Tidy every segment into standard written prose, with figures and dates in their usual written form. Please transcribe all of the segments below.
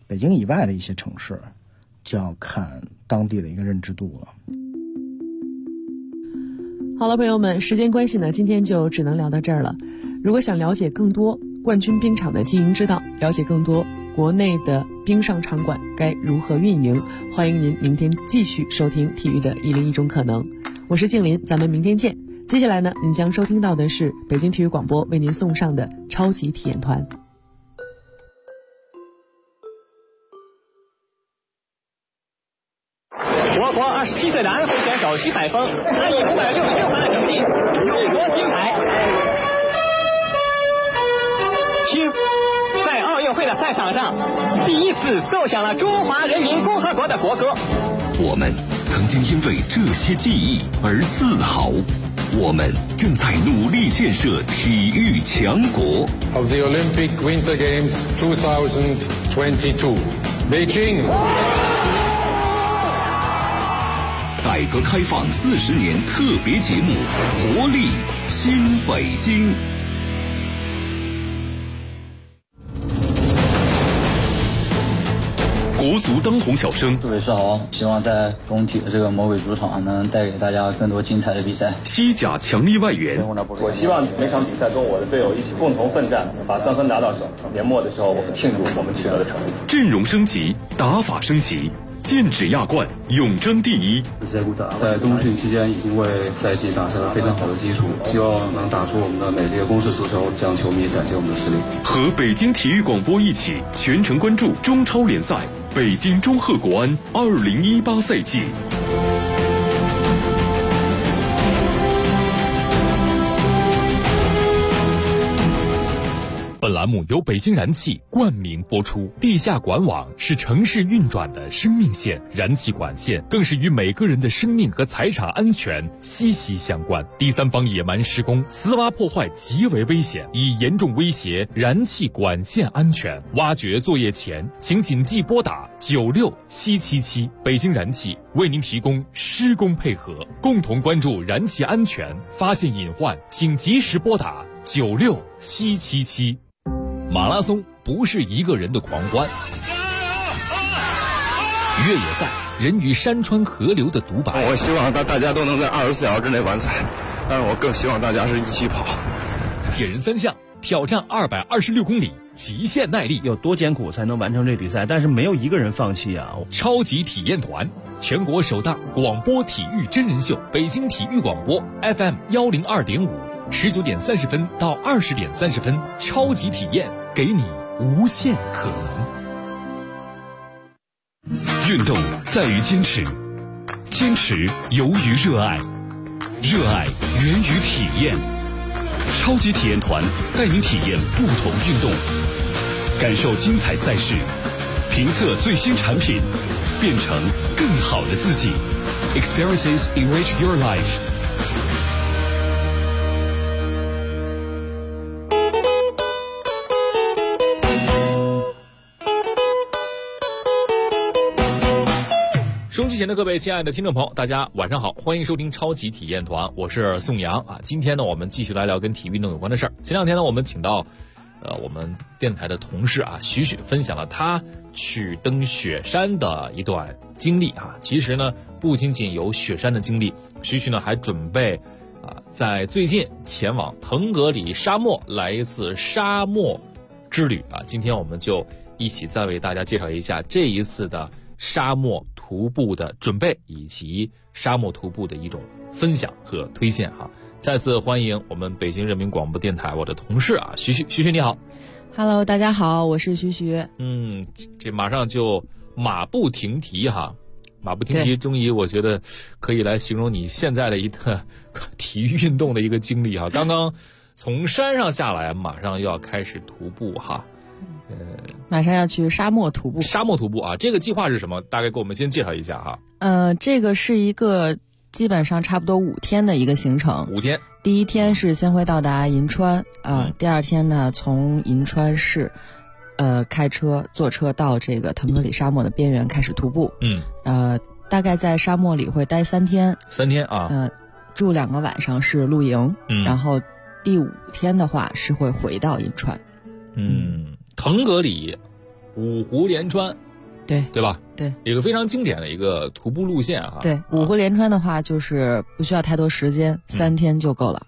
北京以外的一些城市，就要看当地的一个认知度了。 好了，朋友们，时间关系呢，今天就只能聊到这儿了。如果想了解更多冠军冰场的经营之道，了解更多国内的冰上场馆该如何运营，欢迎您明天继续收听体育的101种可能。我是静林，咱们明天见。接下来呢，您将收听到的是北京体育广播为您送上的超级体验团。 我国27岁的安徽选手徐海峰，他以566分的成绩荣夺金牌。听，在奥运会的赛场上，第一次奏响了中华人民共和国的国歌。 我们曾经因为这些记忆而自豪，我们正在努力建设体育强国。 Of the Olympic Winter Games 2022, Beijing。 改革开放40年特别节目，活力新北京。国足当红小生， 各位是好，希望在工体的这个魔鬼主场能带给大家更多精彩的比赛。 西甲强力外援， 我希望每场比赛跟我的队友一起共同奋战，把3分拿到手。年末的时候，我们庆祝我们取得的成绩。 阵容升级，打法升级。剑指亚冠，永争第一。 在冬训期间已经为赛季打下了非常好的基础，希望能打出我们的美丽的攻势足球，向球迷展现我们的实力。 和北京体育广播一起全程关注中超联赛北京中赫国安2018赛季。本栏目由北京燃气冠名播出。地下管网是城市运转的生命线，燃气管线更是与每个人的生命和财产安全息息相关。第三方野蛮施工、私挖破坏极为危险，已严重威胁燃气管线安全。挖掘作业前，请谨记拨打96777。北京燃气为您提供施工配合，共同关注燃气安全，发现隐患请及时拨打96777。马拉松不是一个人的狂欢，越野赛人与山川河流的独白。 我希望大家都能在24小时之内完赛，但是我更希望大家是一起跑。 铁人3项挑战226公里，极限耐力， 有多艰苦才能完成这比赛？但是没有一个人放弃啊！ 超级体验团，全国首档广播体育真人秀，北京体育广播 FM 102.5，19点30分到20点30分，超级体验，给你无限可能。运动在于坚持，坚持由于热爱，热爱源于体验。超级体验团带您体验不同运动，感受精彩赛事，评测最新产品，变成更好的自己。Experiences enrich your life。收机前的各位亲爱的听众朋友，大家晚上好，欢迎收听超级体验团，我是宋阳啊。今天呢，我们继续来聊跟体育运动有关的事儿。前两天呢，我们请到我们电台的同事啊，许许分享了他去登雪山的一段经历啊。其实呢，不仅仅有雪山的经历，许许呢还准备在最近前往腾格里沙漠来一次沙漠之旅啊。今天我们就一起再为大家介绍一下这一次的沙漠徒步的准备以及沙漠徒步的一种分享和推荐哈。再次欢迎我们北京人民广播电台我的同事啊，徐徐你好。 Hello， 大家好，我是徐徐。 这马上就马不停蹄哈，马不停蹄终于我觉得可以来形容你现在的一个体育运动的一个经历哈。刚刚从山上下来，马上又要开始徒步哈。 马上要去沙漠徒步。 沙漠徒步啊，这个计划是什么？大概给我们先介绍一下哈。 这个是一个基本上差不多5天的一个行程。 5天。 第一天是先会到达银川第二天呢，从银川市开车坐车到这个腾格里沙漠的边缘开始徒步。大概在沙漠里会待3天。 3天啊。 住2个晚上是露营。然后第5天的话是会回到银川。 腾格里， 五湖连川，对吧？ 对， 一个非常经典的一个徒步路线哈。 对，五湖连川的话就是不需要太多时间，3天就够了。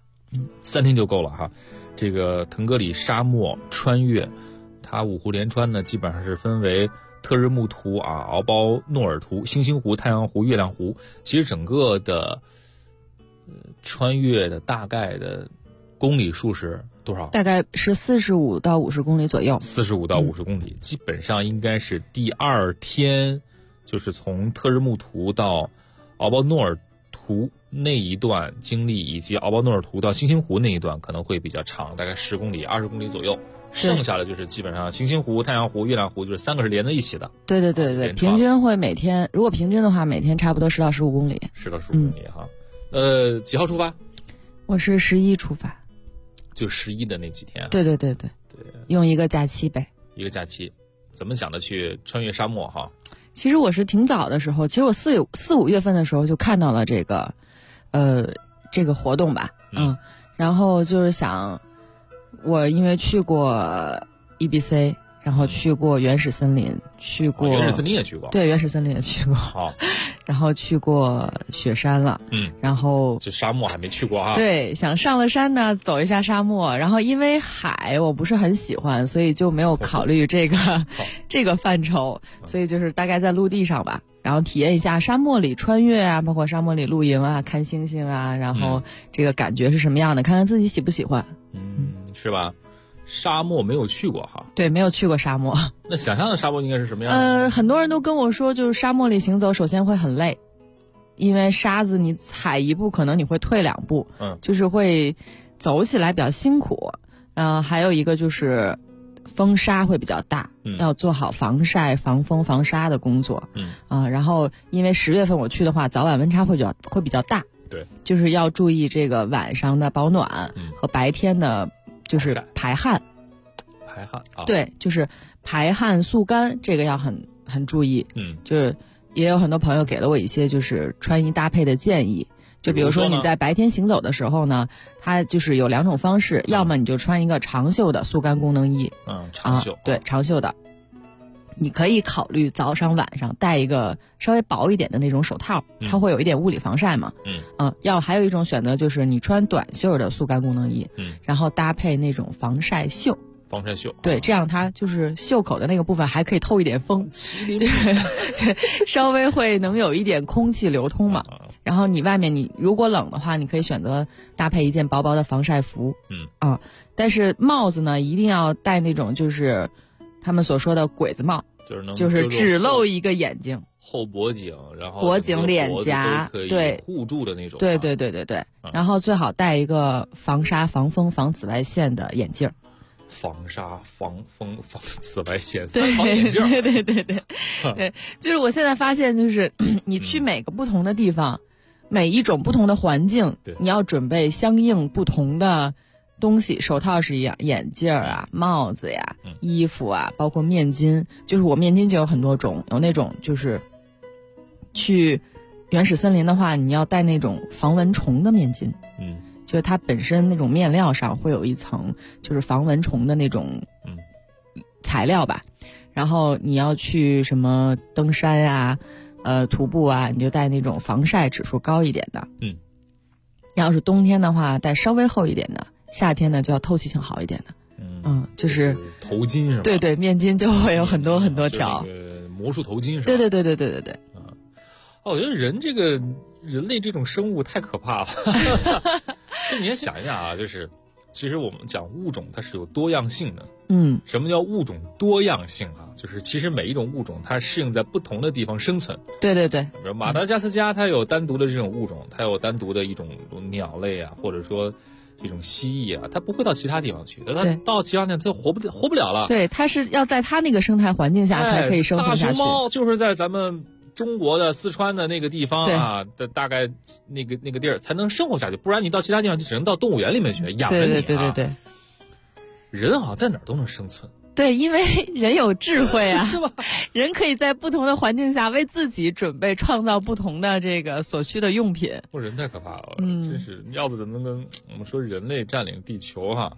3天就够了哈。这个腾格里沙漠穿越，它五湖连川呢，基本上是分为特日木图啊、敖包诺尔图、星星湖、太阳湖、月亮湖。其实整个的穿越的大概的公里数是多少？ 大概是45到50公里左右。 45到50公里，基本上应该是第2天，就是从特日木图到敖包诺尔图那一段经历，以及敖包诺尔图到星星湖那一段可能会比较长，大概10公里、20公里左右。剩下的就是基本上星星湖、太阳湖、月亮湖，就是3个是连在一起的。 对，平均会每天，如果平均的话，每天差不多10到15公里。 10到15公里哈。几号出发？ 我是11出发。 就11的那几天。 对，用一个假期呗。 一个假期，怎么想的去穿越沙漠哈？ 其实我是挺早的时候，其实我4、5月份的时候就看到了这个活动吧，然后就是想，我因为去过 EBC， 然后去过原始森林，去过原始森林也去过， 对，原始森林也去过， 好， 然后去过雪山了，然后这沙漠还没去过啊， 对，想上了山呢，走一下沙漠，然后因为海我不是很喜欢，所以就没有考虑这个范畴，所以就是大概在陆地上吧，然后体验一下沙漠里穿越啊，包括沙漠里露营啊，看星星啊，然后这个感觉是什么样的，看看自己喜不喜欢， 是吧？沙漠没有去过哈， 对，没有去过沙漠。 那想象的沙漠应该是什么样的？ 很多人都跟我说，就是沙漠里行走，首先会很累，因为沙子你踩一步，可能你会退2步，就是会走起来比较辛苦。还有一个就是风沙会比较大，要做好防晒、防风、防沙的工作。然后因为10月份我去的话，早晚温差会比较大， 对， 就是要注意这个晚上的保暖和白天的。就是排汗啊， 对，就是排汗速干，这个要很注意。就是也有很多朋友给了我一些就是穿衣搭配的建议，就比如说你在白天行走的时候呢，它就是有2种方式，要么你就穿一个长袖的速干功能衣， 长袖， 对，长袖的。你可以考虑早上晚上戴一个稍微薄一点的那种手套，它会有一点物理防晒嘛。还有一种选择就是你穿短袖的速干功能衣，然后搭配那种防晒袖。 防晒袖， 对，这样它就是袖口的那个部分还可以透一点风，对，稍微会能有一点空气流通嘛。然后你外面你如果冷的话，你可以选择搭配一件薄薄的防晒服。但是帽子呢，一定要戴那种就是他们所说的鬼子帽，就是只露一个眼睛， 后脖颈，然后脖颈、脸颊，对， 护住的那种。 对。然后最好戴一个防沙、防风、防紫外线的眼镜。 防沙、防风、防紫外线，3防眼镜。 对，就是我现在发现，就是你去每个不同的地方，每一种不同的环境，你要准备相应不同的东西，手套是一样，眼镜啊、帽子呀、衣服啊，包括面巾。就是我面巾就有很多种，有那种就是去原始森林的话，你要带那种防蚊虫的面巾。就是它本身那种面料上会有一层就是防蚊虫的那种材料吧。然后你要去什么登山啊、徒步啊，你就带那种防晒指数高一点的。要是冬天的话，带稍微厚一点的。夏天呢，就要透气性好一点的。就是头巾是吧？ 对，面巾就会有很多很多条。 魔术头巾是吧？ 对。 我觉得人类这种生物太可怕了。就你也想一下啊，就是其实我们讲物种它是有多样性的。什么叫物种多样性啊？就是其实每一种物种它适应在不同的地方生存。 对。 比如马达加斯加它有单独的这种物种，它有单独的一种鸟类啊，或者说这种蜥蜴啊，它不会到其他地方去，它到其他地方它就活不了了。 对，它是要在它那个生态环境下才可以生存下去。 大熊猫就是在咱们中国的四川的那个地方啊的大概那个地儿才能生活下去，不然你到其他地方就只能到动物园里面去养着你。 对。 人好像在哪儿都能生存。 对，因为人有智慧啊， 是吧？ 人可以在不同的环境下为自己准备创造不同的这个所需的用品。 人太可怕了，真是，要不怎么能跟我们说人类占领地球哈？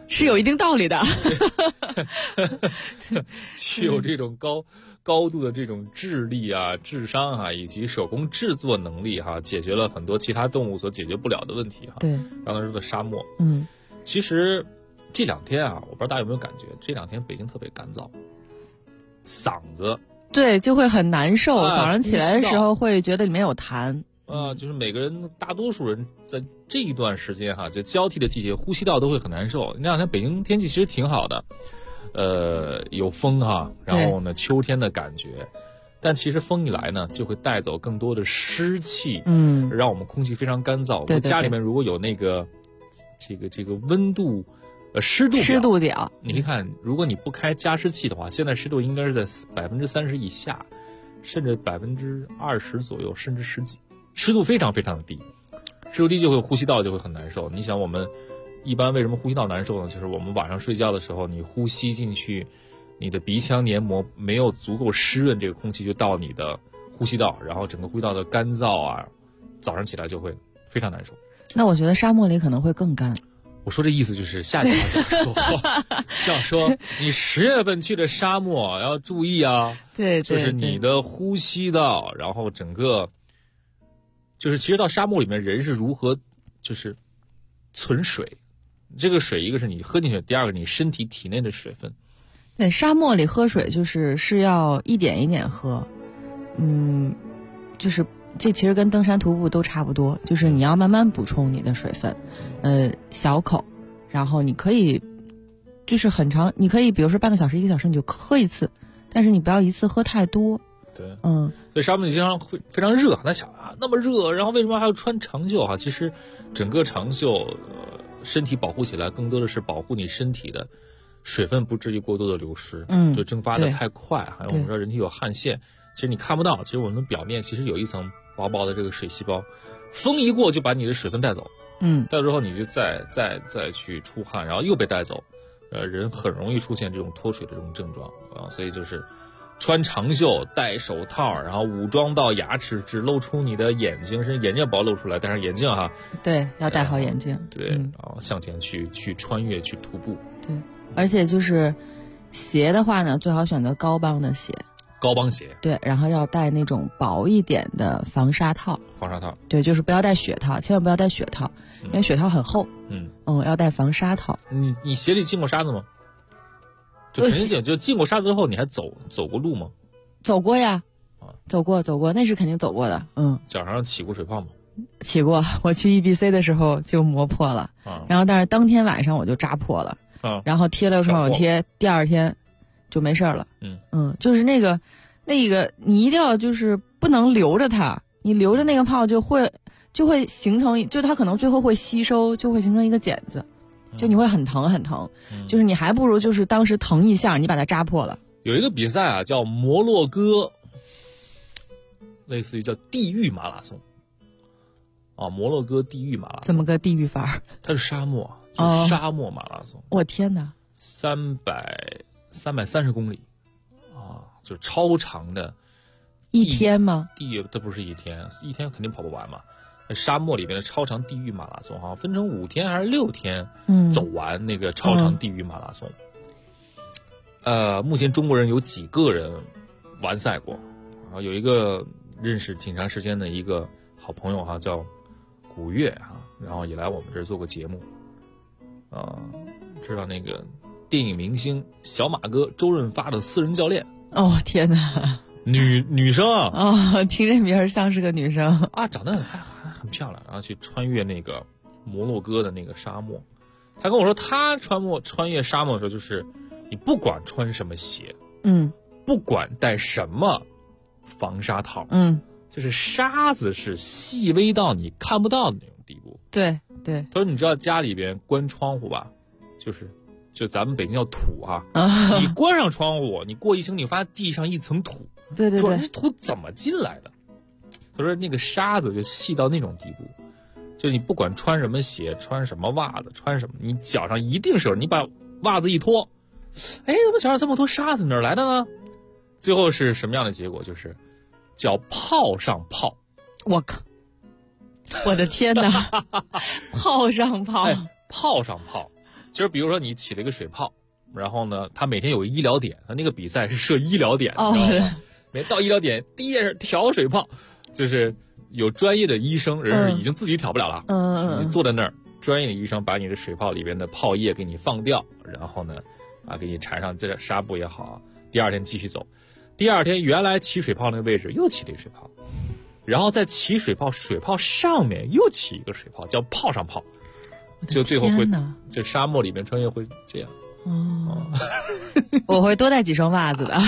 是有一定道理的。 具有这种高度的这种智力啊、智商啊，以及手工制作能力哈，解决了很多其他动物所解决不了的问题哈。 对， 刚才说的沙漠，其实这2天啊，我不知道大家有没有感觉，这2天北京特别干燥，嗓子对就会很难受，早上起来的时候会觉得里面有痰。 就是每个人，大多数人在这一段时间哈，就交替的季节，呼吸道都会很难受。那2天北京天气其实挺好的，有风哈，然后呢秋天的感觉，但其实风一来呢，就会带走更多的湿气，让我们空气非常干燥。我们家里面如果有那个这个温度湿度表，你可以看，如果你不开加湿器的话，现在湿度应该是在30%以下，甚至20%左右，甚至10几。湿度非常非常的低，湿度低就会呼吸道就会很难受。你想我们一般为什么呼吸道难受呢？就是我们晚上睡觉的时候，你呼吸进去，你的鼻腔黏膜没有足够湿润，这个空气就到你的呼吸道，然后整个呼吸道的干燥啊，早上起来就会非常难受。 那我觉得沙漠里可能会更干。 我说这意思就是夏天这样说，你10月份去的沙漠要注意啊。 对， 就是你的呼吸道，然后整个。就是其实到沙漠里面，人是如何就是存水，这个水一个是你喝进去，第二个你身体体内的水分。 对，沙漠里喝水是要一点一点喝，就是这其实跟登山徒步都差不多，就是你要慢慢补充你的水分，小口，然后你可以就是很长，你可以比如说半个小时1个小时你就喝一次，但是你不要一次喝太多。 对，所以沙漠里经常会非常热，那想啊那么热，然后为什么还要穿长袖哈？其实整个长袖，身体保护起来更多的是保护你身体的水分不至于过多的流失，就蒸发的太快。还有我们说人体有汗腺，其实你看不到，其实我们表面其实有一层薄薄的这个水细胞，风一过就把你的水分带走，带走之后你就再去出汗，然后又被带走，人很容易出现这种脱水的这种症状啊，所以就是穿长袖、戴手套，然后武装到牙齿，只露出你的眼睛，甚至眼镜不要露出来，戴上眼镜哈。 对，要戴好眼镜。 对，然后向前去穿越，去徒步。 对，而且就是鞋的话呢，最好选择高帮的鞋。 高帮鞋。 对，然后要戴那种薄一点的防沙套。 防沙套。 对，就是不要戴雪套，千万不要戴雪套，因为雪套很厚。要戴防沙套。 你鞋里进过沙子吗？就肯定就进过沙子之后，你还走过路吗？ 走过呀，走过，那是肯定走过的。 脚上起过水泡吗？ 起过，我去 EBC 的时候就磨破了，然后但是当天晚上我就扎破了，然后贴了创可贴，第二天就没事了。就是那个你一定要就是不能留着它，你留着那个泡就会形成，就它可能最后会吸收，就会形成一个茧子。就你会很疼很疼，就是你还不如就是当时疼一下，你把它扎破了。 有一个比赛啊，叫摩洛哥，类似于叫地狱马拉松。摩洛哥地狱马拉松。 怎么个地狱法？ 它是沙漠，就是沙漠马拉松。 我天哪 ！330公里就是超长的。 一天吗？ 这不是一天肯定跑不完嘛。沙漠里面的超长地狱马拉松，好像分成5天还是6天，走完那个超长地狱马拉松。目前中国人有几个人完赛过，然后有一个认识挺长时间的一个好朋友哈，叫古月哈，然后也来我们这儿做过节目。知道那个电影明星小马哥周润发的私人教练。 哦天哪！ 女生啊， 听这名儿像是个女生啊，长得还很漂亮，然后去穿越那个摩洛哥的那个沙漠。他跟我说，他穿越沙漠的时候，就是你不管穿什么鞋，不管戴什么防沙套，就是沙子是细微到你看不到的那种地步。 对， 他说你知道家里边关窗户吧，就咱们北京叫土啊，你关上窗户，你过1星期，你发现地上一层土。 对， 说这土怎么进来的？他说那个沙子就细到那种地步，就你不管穿什么鞋，穿什么袜子，穿什么，你脚上一定是有，你把袜子一脱，怎么脚上这么多沙子，哪儿来的呢？最后是什么样的结果？就是叫泡上泡。 我靠！我的天哪！泡上泡， 泡上泡， 就是比如说你起了一个水泡，然后呢，他每天有医疗点，他那个比赛是设医疗点，你知道吗？每到医疗点，第一件事调水泡，就是有专业的医生，人是已经自己调不了了，你坐在那儿，专业的医生把你的水泡里边的泡液给你放掉，然后呢，给你缠上这纱布也好，第二天继续走。第二天原来起水泡那个位置又起了一个水泡，然后再起水泡上面又起一个水泡，叫泡上泡，就最后会就沙漠里面穿越会这样。 我会多带几双袜子的。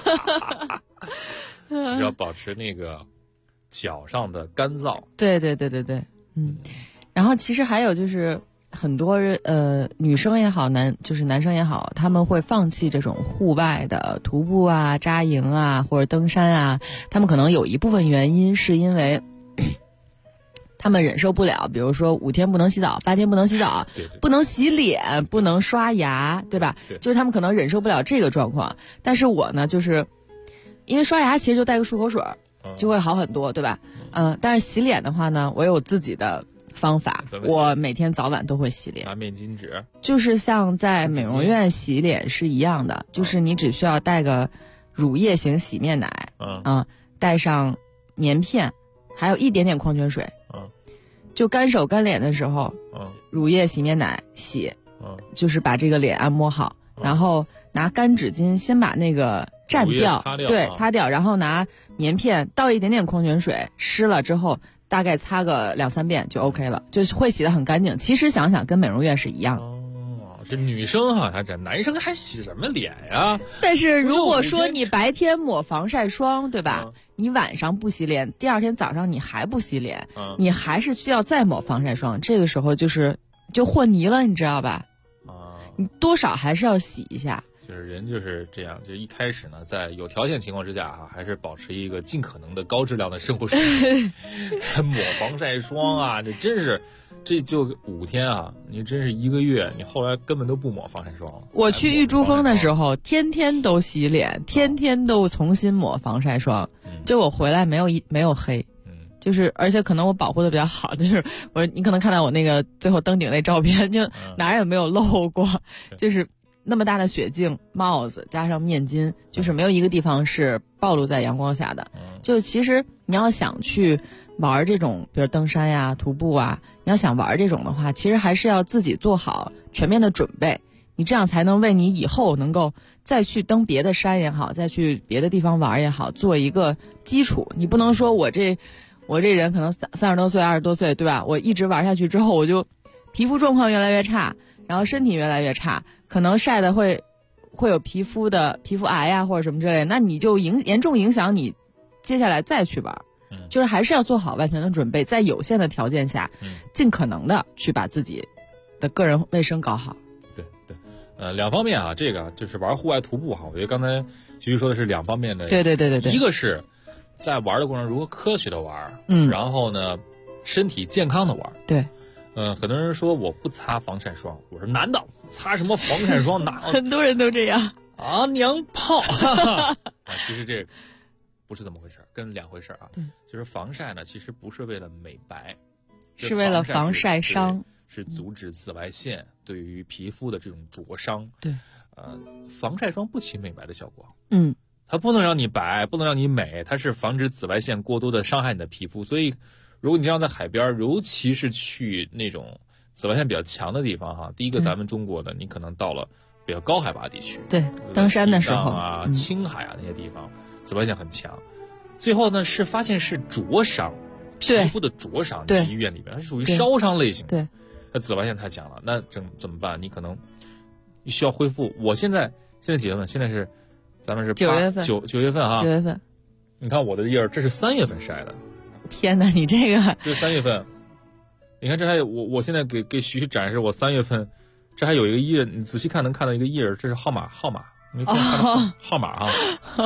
你要保持那个脚上的干燥。 对，然后其实还有就是很多女生也好，男生也好，他们会放弃这种户外的徒步啊、扎营啊或者登山啊，他们可能有一部分原因是因为他们忍受不了，比如说5天不能洗澡，8天不能洗澡，不能洗脸，不能刷牙，对吧？就是他们可能忍受不了这个状况。但是我呢，就是因为刷牙其实就带个漱口水就会好很多，对吧？但是洗脸的话呢，我有自己的方法，我每天早晚都会洗脸。 拿面巾纸， 就是像在美容院洗脸是一样的，就是你只需要带个乳液型洗面奶，带上棉片，还有一点点矿泉水，就干手干脸的时候，乳液洗面奶洗，就是把这个脸按摩好，然后拿干纸巾先把那个蘸掉，对，擦掉，然后拿棉片倒一点点矿泉水，湿了之后大概擦个2、3遍就 OK 了，就是会洗得很干净。其实想想跟美容院是一样的。 这女生好像这男生还洗什么脸呀？ 但是如果说你白天抹防晒霜，对吧？你晚上不洗脸，第二天早上你还不洗脸，你还是需要再抹防晒霜，这个时候就和泥了，你知道吧？你多少还是要洗一下。 就是人就是这样，就一开始呢，在有条件情况之下还是保持一个尽可能的高质量的生活水平。抹防晒霜啊，这真是，这就5天啊，你真是1个月，你后来根本都不抹防晒霜了。 我去玉珠峰的时候，天天都洗脸，天天都重新抹防晒霜，就我回来没有黑。就是而且可能我保护的比较好，就是你可能看到我那个最后登顶那照片，就哪儿也没有漏过，就是那么大的雪镜、帽子加上面巾，就是没有一个地方是暴露在阳光下的。就其实你要想去玩这种，比如登山呀、徒步啊，你要想玩这种的话，其实还是要自己做好全面的准备，你这样才能为你以后能够再去登别的山也好，再去别的地方玩也好，做一个基础。你不能说我这人可能30多岁、20多岁，对吧？我一直玩下去之后，我就皮肤状况越来越差，然后身体越来越差，可能晒的会有皮肤癌呀或者什么之类的，那你就严重影响你接下来再去玩。就是还是要做好万全的准备，在有限的条件下，尽可能的去把自己的个人卫生搞好。 对，两方面啊，这个就是玩户外徒步哈，我觉得刚才徐徐说的是2方面的。 对， 一个是在玩的过程中如何科学的玩，然后呢，身体健康的玩。 对， 很多人说我不擦防晒霜，我说男的擦什么防晒霜？ 很多人都这样啊，娘炮！其实这不是这么回事，跟2回事啊。就是防晒呢，其实不是为了美白， 是为了防晒伤， 是阻止紫外线对于皮肤的这种灼伤。 对， 防晒霜不起美白的效果。 它不能让你白，不能让你美，它是防止紫外线过多的伤害你的皮肤。所以，如果你这样在海边，尤其是去那种紫外线比较强的地方哈，第一个咱们中国的，你可能到了比较高海拔地区， 对，登山的时候啊、青海啊那些地方，紫外线很强。最后呢，是发现是灼伤，皮肤的灼伤，你去医院里边，它是属于烧伤类型的。 对， 那紫外线太强了，那怎么办？你可能需要恢复。我现在几月份？现在是咱们是 9月份 ，9月份哈。 9月份。 你看我的印儿，这是3月份晒的。 天哪，你这个这是3月份。你看这还有我现在给徐徐展示我3月份，这还有一个印儿，你仔细看能看到一个印儿，这是号码，你看到号码啊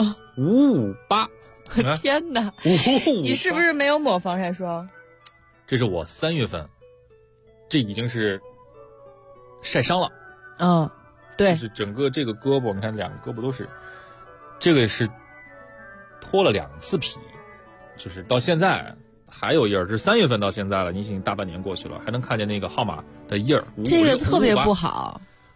，558。 天哪，你是不是没有抹防晒霜？ 这是我3月份，这已经是晒伤了。 对， 就是整个这个胳膊，你看2个胳膊都是，这个是脱了2次皮，就是到现在还有印儿，是3月份到现在了，你已经大半年过去了，还能看见那个号码的印儿。 这个特别不好。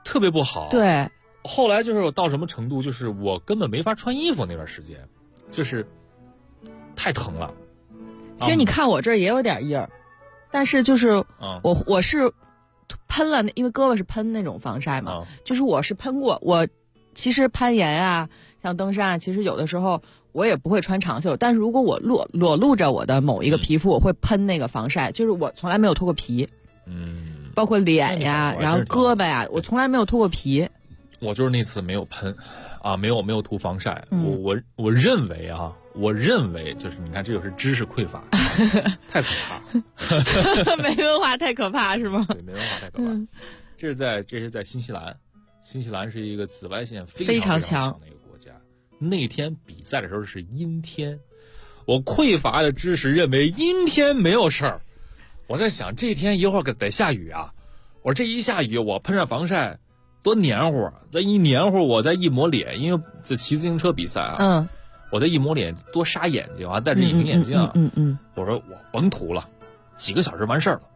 特别不好。 对， 后来就是到什么程度，就是我根本没法穿衣服那段时间，就是太疼了。 其实你看我这儿也有点印儿，但是就是我是喷了，因为胳膊是喷那种防晒嘛，就是我是喷过。我其实攀岩啊，像登山啊，其实有的时候我也不会穿长袖，但是如果我裸露着我的某一个皮肤，我会喷那个防晒，就是我从来没有脱过皮。包括脸呀，然后胳膊呀，我从来没有脱过皮。 我就是那次没有喷，没有涂防晒。我认为啊，就是你看，这就是知识匮乏，太可怕。 没文化太可怕是吗？ 对，没文化太可怕。这是在新西兰，新西兰是一个紫外线非常强的一个国家。那天比赛的时候是阴天，我匮乏的知识认为阴天没有事儿。我在想这天一会儿得下雨啊，我这一下雨我喷上防晒多黏糊，再一黏糊我再一抹脸，因为这骑自行车比赛啊，我再一抹脸多杀眼睛啊，戴着隐形眼镜，我说我甭涂了，几个小时完事儿了，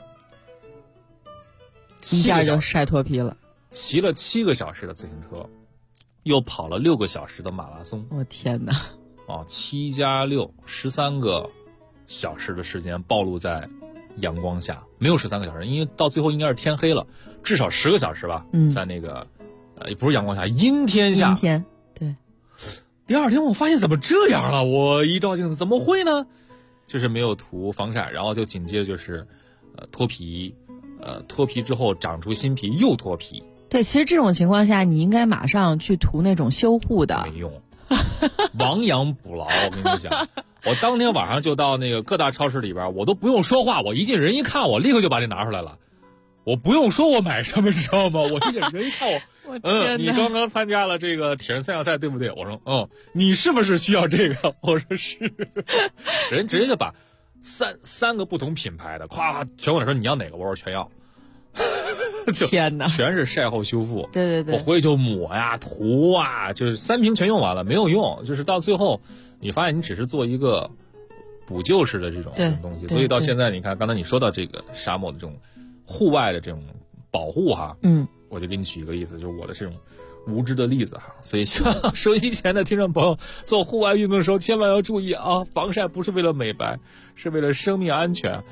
一下就晒脱皮了。 骑了7个小时的自行车，又跑了6个小时的马拉松。 我天哪 ！7加6 13个小时的时间暴露在阳光下，没有13个小时，因为到最后应该是天黑了，至少10个小时吧。在那个也不是阳光下，阴天下。 阴天，对。 第二天我发现怎么这样了？我一照镜子，怎么会呢？就是没有涂防晒，然后就紧接着就是脱皮，脱皮之后长出新皮，又脱皮。 对，其实这种情况下，你应该马上去涂那种修护的。 没用，亡羊补牢。我跟你讲。我当天晚上就到那个各大超市里边，我都不用说话，我一进人一看我立刻就把这拿出来了，我不用说我买什么，知道吗？我一进人一看我你刚刚参加了这个铁人3项赛对不对？我说你是不是需要这个？我说是。人直接就把三个不同品牌的咵全过来说你要哪个，我说全要。 天哪， 全是晒后修复。 对， 我回去就抹呀涂啊，就是3瓶全用完了，没有用，就是到最后你发现你只是做一个补救式的这种东西，所以到现在你看，刚才你说到这个沙漠的这种户外的这种保护哈，我就给你举一个例子，就是我的这种无知的例子哈。所以希望收音机前的听众朋友做户外运动的时候千万要注意啊，防晒不是为了美白，是为了生命安全。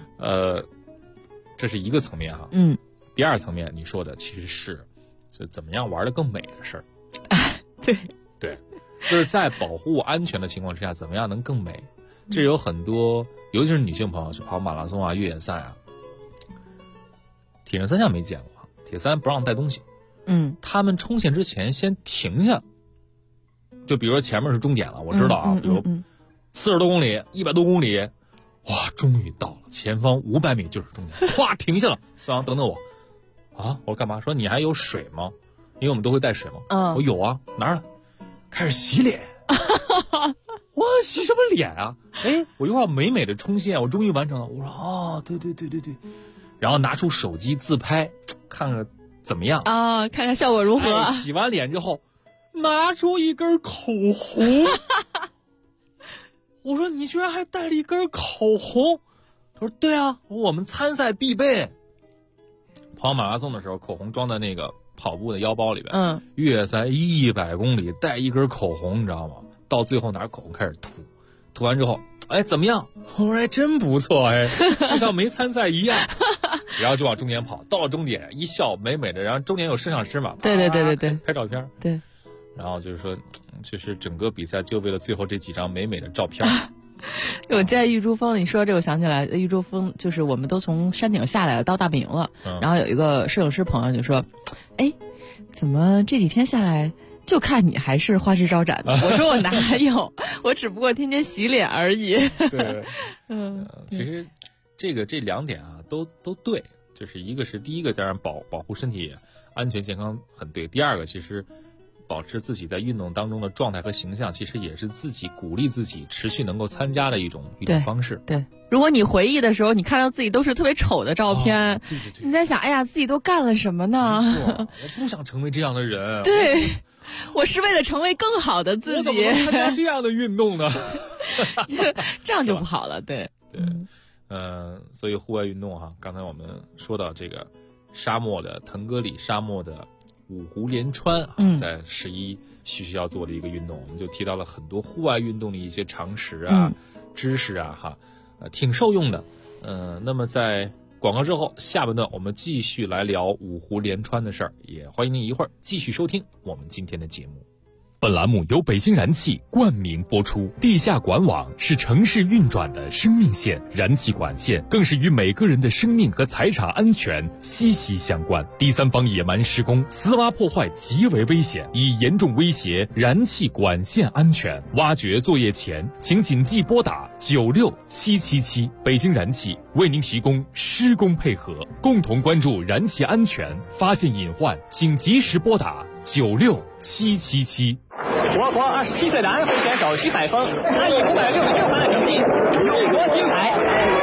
这是一个层面哈。第二层面你说的其实是就怎么样玩得更美的事儿。对，就是在保护安全的情况之下，怎么样能更美？这有很多，尤其是女性朋友去跑马拉松啊、越野赛啊。铁人3项没见过，铁三不让带东西。他们冲线之前先停下，就比如说前面是终点了，我知道啊，比如40多公里、100多公里，哇，终于到了，前方500米就是终点，咵停下了，孙杨等等我。我说干嘛？说你还有水吗？因为我们都会带水嘛。我有啊，拿上来，开始洗脸。我洗什么脸啊？我一会儿美美的冲线，我终于完成了。我说对，然后拿出手机自拍，看看怎么样啊？看看效果如何？ 洗完脸之后，拿出一根口红。我说你居然还带了一根口红？他说对啊，我们参赛必备。跑马拉松的时候，口红装在那个跑步的腰包里边。越野赛100公里带一根口红，你知道吗？到最后拿口红开始涂，涂完之后，怎么样？我说真不错，就像没参赛一样。然后就往终点跑，到了终点一笑美美的，然后终点有摄像师嘛， 对， 拍照片， 对。 然后就是说，就是整个比赛就为了最后这几张美美的照片。 我在玉珠峰，你说这我想起来，玉珠峰就是我们都从山顶下来了，到大本营了。然后有一个摄影师朋友就说：“怎么这几天下来就看你还是花枝招展的？”我说我哪有，我只不过天天洗脸而已。 对，其实这2点啊都对，就是第一个当然保护身体安全健康很对，第二个其实保持自己在运动当中的状态和形象，其实也是自己鼓励自己持续能够参加的一种方式。 对，如果你回忆的时候，你看到自己都是特别丑的照片，你在想，哎呀，自己都干了什么呢？ 没错，我不想成为这样的人。 对，我是为了成为更好的自己。 我怎么能参加这样的运动呢？ 这样就不好了。对， 所以户外运动哈，刚才我们说到这个沙漠的腾格里沙漠的五湖连川在11需要做的一个运动，我们就提到了很多户外运动的一些常识知识挺受用的。那么在广告之后，下半段我们继续来聊五湖连川的事儿，也欢迎您一会儿继续收听我们今天的节目。本栏目由北京燃气冠名播出。地下管网是城市运转的生命线，燃气管线更是与每个人的生命和财产安全息息相关。第三方野蛮施工、私挖破坏极为危险，已严重威胁燃气管线安全。挖掘作业前，请谨记拨打96777。北京燃气为您提供施工配合，共同关注燃气安全，发现隐患请及时拨打96777。 我国27岁的安徽选手徐海峰，他以566分的成绩勇夺金牌。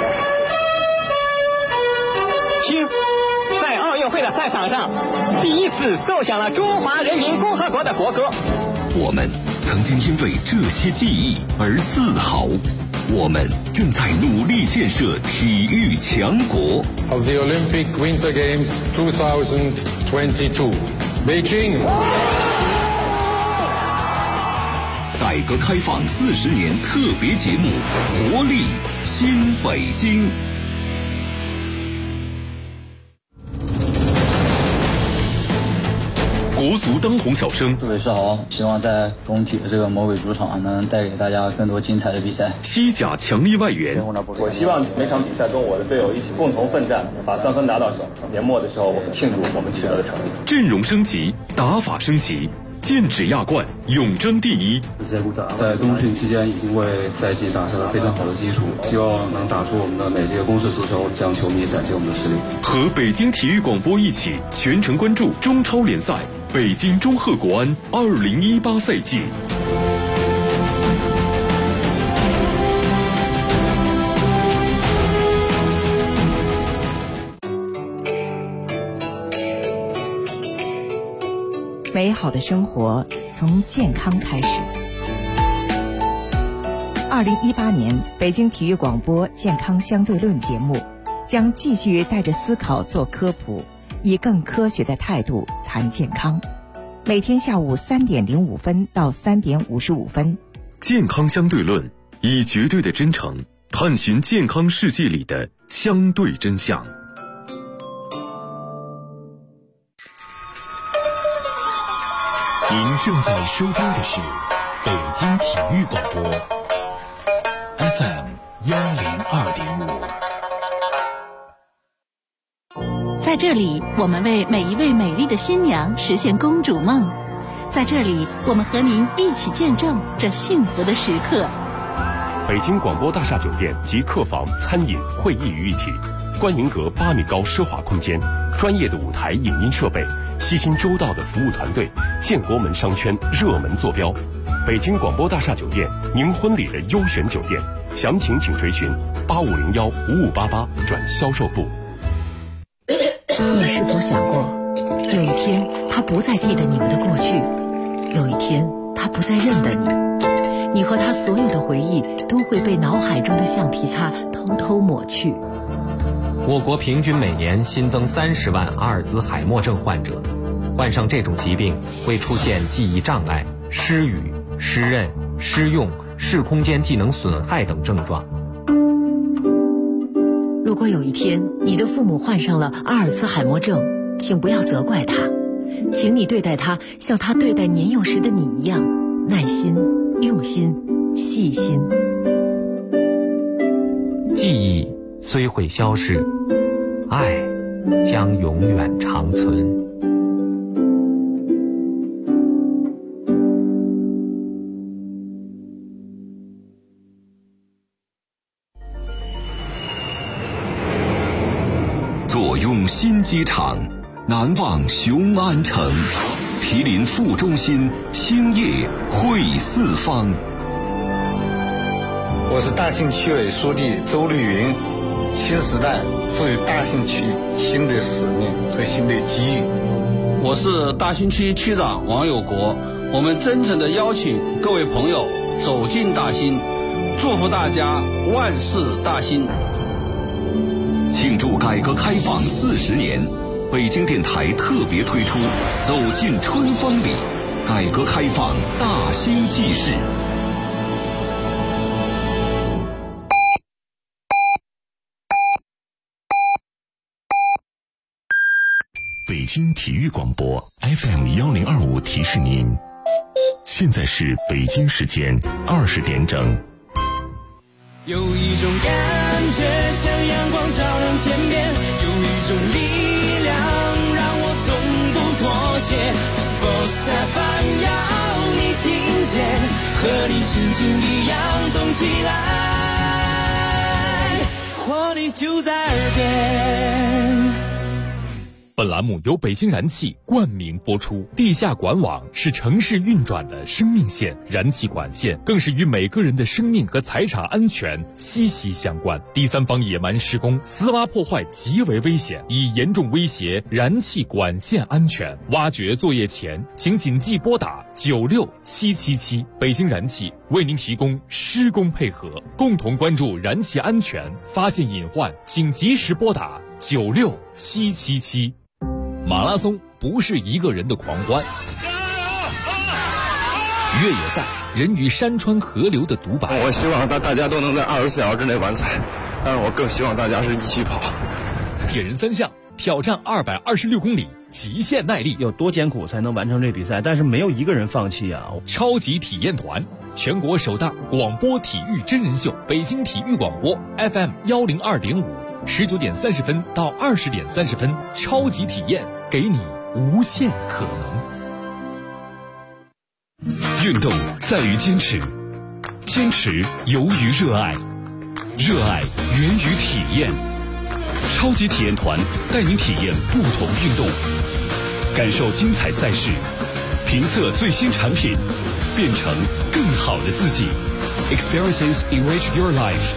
听，在奥运会的赛场上，第一次奏响了中华人民共和国的国歌。 我们曾经因为这些记忆而自豪，我们正在努力建设体育强国。 Of the Olympic Winter Games 2022, Beijing。 改革开放40年特别节目《活力新北京》。国足当红小生， 各位是好，希望在工体的这个魔鬼主场能带给大家更多精彩的比赛。 西甲强力外援， 我希望每场比赛跟我的队友一起共同奋战，把3分拿到手。年末的时候，我们庆祝我们取得的成绩。 阵容升级，打法升级。剑指亚冠，永争第一。 在冬训期间已经为赛季打下了非常好的基础，希望能打出我们的美丽的攻势足球，向球迷展现我们的实力。 和北京体育广播一起全程关注中超联赛北京中赫国安2018赛季。 美好的生活从健康开始。2018年北京体育广播健康相对论节目将继续带着思考做科普，以更科学的态度谈健康。每天下午3点05分到3点55分。 健康相对论，以绝对的真诚探寻健康世界里的相对真相。 您正在收听的是北京体育广播 FM 102.5。 在这里，我们为每一位美丽的新娘实现公主梦。在这里，我们和您一起见证这幸福的时刻。 北京广播大厦酒店及客房、餐饮、会议于一体，观云阁8米高奢华空间，专业的舞台影音设备，悉心周到的服务团队，建国门商圈热门坐标。北京广播大厦酒店，您婚礼的优选酒店，详情请垂询8501-5588转销售部。 你是否想过，有一天他不再记得你们的过去，有一天他不再认得你，你和他所有的回忆都会被脑海中的橡皮擦偷偷抹去。 我国平均每年新增30万阿尔兹海默症患者，患上这种疾病会出现记忆障碍、失语、失认、失用、视空间技能损害等症状。 如果有一天你的父母患上了阿尔兹海默症，请不要责怪他，请你对待他像他对待年幼时的你一样，耐心、用心、细心。 记忆虽会消逝，爱将永远长存。 坐拥新机场，难忘雄安城，毗邻副中心，兴业汇四方。 我是大兴区委书记周绿云，新时代赋予大兴区新的使命和新的机遇。 我是大兴区区长王有国，我们真诚地邀请各位朋友走进大兴，祝福大家万事大兴。 庆祝改革开放40年， 北京电台特别推出走进春风里，改革开放大兴纪事。北京体育广播 FM1025提示您，现在是北京时间20点整。 有一种感觉像阳光照亮天边，有一种力量让我从不妥协。Sports FM 要你听见，和你心情一样动起来，活力就在耳边。 本栏目由北京燃气冠名播出。地下管网是城市运转的生命线，燃气管线更是与每个人的生命和财产安全息息相关。第三方野蛮施工、私挖破坏极为危险，已严重威胁燃气管线安全。挖掘作业前，请谨记拨打96777。北京燃气为您提供施工配合，共同关注燃气安全，发现隐患请及时拨打96777。马拉松不是一个人的狂欢，越野赛人与山川河流的独白。 我希望大家都能在24小时之内完赛，但是我更希望大家是一起跑。 铁人三项挑战226公里极限耐力， 有多艰苦才能完成这比赛？但是没有一个人放弃啊！ 超级体验团，全国首档广播体育真人秀，北京体育广播 FM102.5，19点30分到20点30分，超级体验，给你无限可能。 运动在于坚持，坚持由于热爱，热爱源于体验。超级体验团带您体验不同运动，感受精彩赛事，评测最新产品，变成更好的自己。Experiences enrich your life。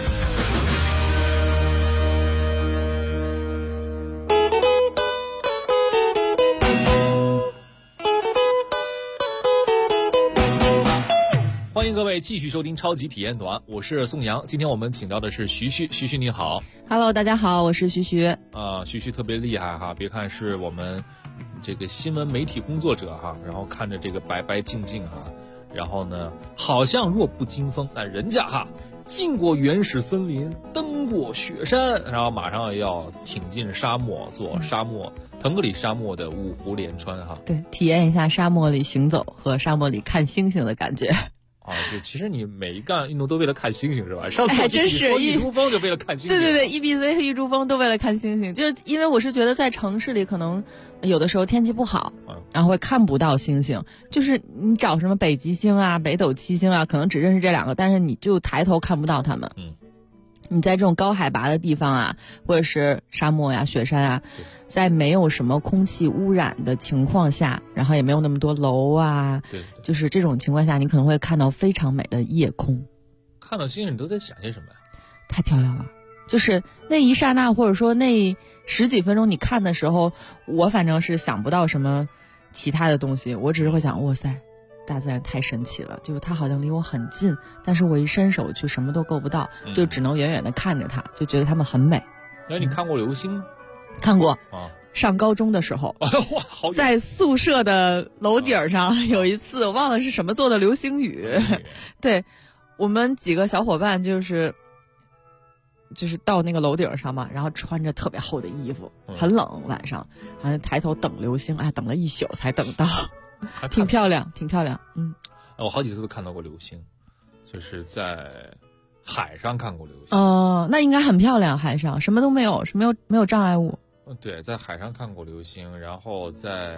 欢迎各位继续收听超级体验团，我是宋阳。今天我们请到的是徐徐，徐徐你好。 Hello， 大家好，我是徐徐。 徐徐特别厉害哈，别看是我们这个新闻媒体工作者哈，然后看着这个白白净净哈，然后呢好像弱不禁风，但人家哈进过原始森林，登过雪山，然后马上要挺进沙漠，做沙漠腾格里沙漠的五湖连川哈。 对，体验一下沙漠里行走和沙漠里看星星的感觉。 对，其实你每一干运动都为了看星星是吧？上次真是一珠峰就为了看星星。 对，EBC 和一珠峰都为了看星星，就是因为我是觉得在城市里可能有的时候天气不好，然后会看不到星星。就是你找什么北极星啊、北斗七星啊，可能只认识这两个，但是你就抬头看不到它们。你在这种高海拔的地方啊，或者是沙漠呀、雪山啊，在没有什么空气污染的情况下，然后也没有那么多楼啊，就是这种情况下，你可能会看到非常美的夜空。 看到星星你都在想些什么呀？ 太漂亮了，就是那一刹那，或者说那10几分钟你看的时候，我反正是想不到什么其他的东西，我只是会想，哇塞，大自然太神奇了，就是它好像离我很近，但是我一伸手就什么都够不到，就只能远远的看着它，就觉得它们很美。 那你看过流星吗？ 看过上高中的时候，在宿舍的楼顶上有一次，我忘了是什么做的流星雨。对，我们几个小伙伴就是到那个楼顶上嘛，然后穿着特别厚的衣服，很冷晚上，然后抬头等流星，等了一宿才等到。挺漂亮。 我好几次都看到过流星，就是在海上看过流星。 那应该很漂亮，海上什么都没有，没有障碍物。 对，在海上看过流星，然后在